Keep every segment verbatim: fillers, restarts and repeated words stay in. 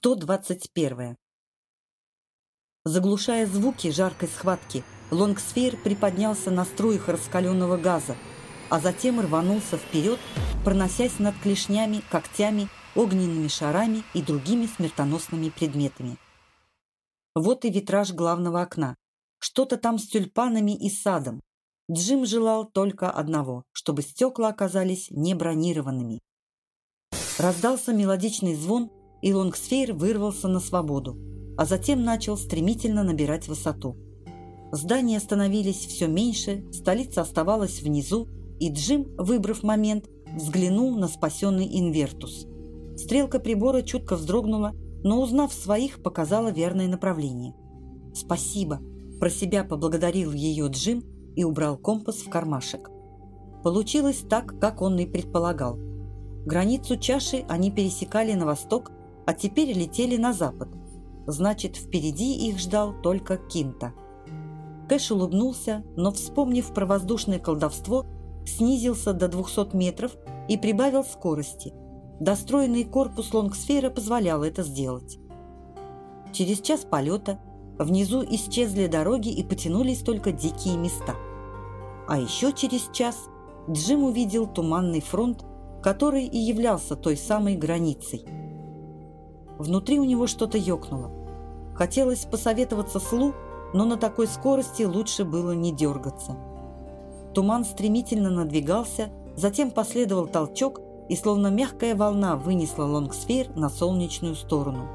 сто двадцать первое. Заглушая звуки жаркой схватки, Лонгсфейр приподнялся на струях раскаленного газа, а затем рванулся вперед, проносясь над клешнями, когтями, огненными шарами и другими смертоносными предметами. Вот и витраж главного окна. Что-то там с тюльпанами и садом. Джим желал только одного, чтобы стекла оказались не бронированными. Раздался мелодичный звон, и Лонгсфейр вырвался на свободу, а затем начал стремительно набирать высоту. Здания становились все меньше, столица оставалась внизу, и Джим, выбрав момент, взглянул на спасенный Инвертус. Стрелка прибора чутко вздрогнула, но, узнав своих, показала верное направление. «Спасибо!» – про себя поблагодарил ее Джим и убрал компас в кармашек. Получилось так, как он и предполагал. Границу чаши они пересекали на восток, а теперь летели на запад. Значит, впереди их ждал только Кинта. Кэш улыбнулся, но, вспомнив про воздушное колдовство, снизился до двухсот метров и прибавил скорости. Достроенный корпус Лонгсфейра позволял это сделать. Через час полета внизу исчезли дороги и потянулись только дикие места. А еще через час Джим увидел туманный фронт, который и являлся той самой границей. Внутри у него что-то ёкнуло. Хотелось посоветоваться с Лу, но на такой скорости лучше было не дергаться. Туман стремительно надвигался, затем последовал толчок, и словно мягкая волна вынесла Лонгсфейр на солнечную сторону.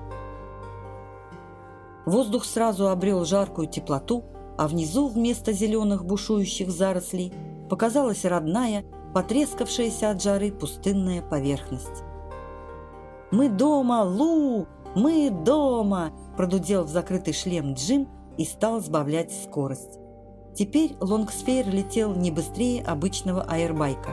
Воздух сразу обрел жаркую теплоту, а внизу вместо зеленых бушующих зарослей показалась родная, потрескавшаяся от жары пустынная поверхность. «Мы дома, Лу! Мы дома!» – продудел в закрытый шлем Джим и стал сбавлять скорость. Теперь Лонгсфейр летел не быстрее обычного аэрбайка.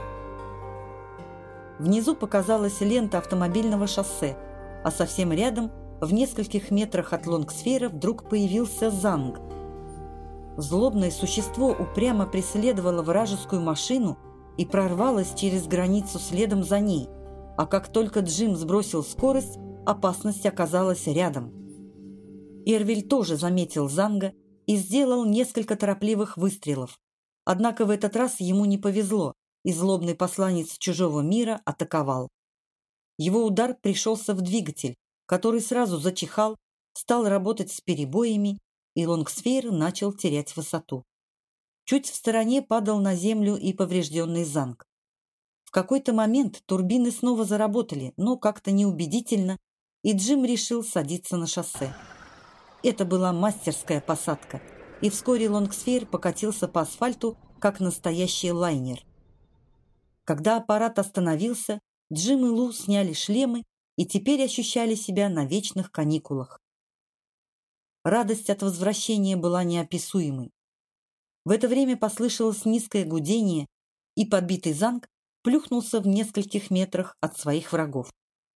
Внизу показалась лента автомобильного шоссе, а совсем рядом, в нескольких метрах от Лонгсфейра, вдруг появился Занг. Злобное существо упрямо преследовало вражескую машину и прорвалось через границу следом за ней, а как только Джим сбросил скорость, опасность оказалась рядом. Эрвиль тоже заметил Занга и сделал несколько торопливых выстрелов. Однако в этот раз ему не повезло, и злобный посланец чужого мира атаковал. Его удар пришелся в двигатель, который сразу зачихал, стал работать с перебоями, и Лонгсфейр начал терять высоту. Чуть в стороне падал на землю и поврежденный Занг. В какой-то момент турбины снова заработали, но как-то неубедительно, и Джим решил садиться на шоссе. Это была мастерская посадка, и вскоре Лонгсфейр покатился по асфальту, как настоящий лайнер. Когда аппарат остановился, Джим и Лу сняли шлемы и теперь ощущали себя на вечных каникулах. Радость от возвращения была неописуемой. В это время послышалось низкое гудение, и подбитый Занг плюхнулся в нескольких метрах от своих врагов.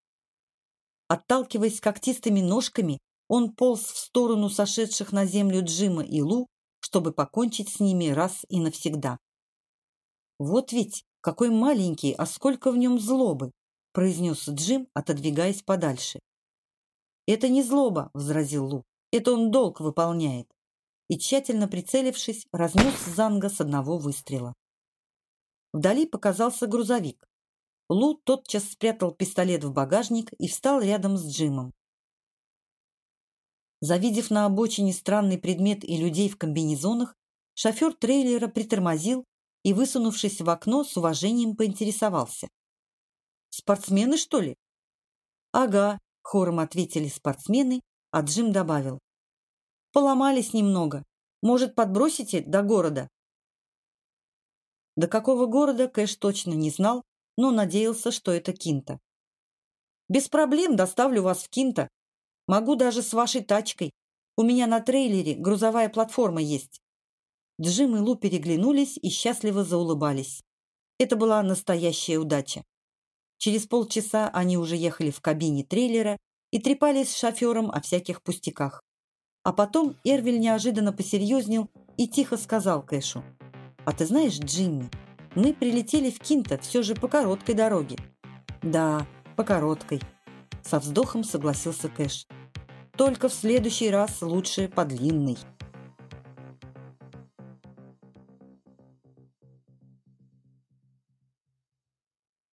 Отталкиваясь когтистыми ножками, он полз в сторону сошедших на землю Джима и Лу, чтобы покончить с ними раз и навсегда. «Вот ведь какой маленький, а сколько в нем злобы!» – произнес Джим, отодвигаясь подальше. «Это не злоба», – возразил Лу, – «это он долг выполняет». И, тщательно прицелившись, разнес Занга с одного выстрела. Вдали показался грузовик. Лу тотчас спрятал пистолет в багажник и встал рядом с Джимом. Завидев на обочине странный предмет и людей в комбинезонах, шофер трейлера притормозил и, высунувшись в окно, с уважением поинтересовался. «Спортсмены, что ли?» «Ага», — хором ответили спортсмены, а Джим добавил. «Поломались немного. Может, подбросите до города?» До какого города Кэш точно не знал, но надеялся, что это Кинта. «Без проблем доставлю вас в Кинта. Могу даже с вашей тачкой. У меня на трейлере грузовая платформа есть». Джим и Лу переглянулись и счастливо заулыбались. Это была настоящая удача. Через полчаса они уже ехали в кабине трейлера и трепались с шофером о всяких пустяках. А потом Эрвиль неожиданно посерьезнел и тихо сказал Кэшу. «А ты знаешь, Джимми, мы прилетели в Кинта все же по короткой дороге». «Да, по короткой. Со вздохом согласился Кэш. Только в следующий раз лучше по длинной.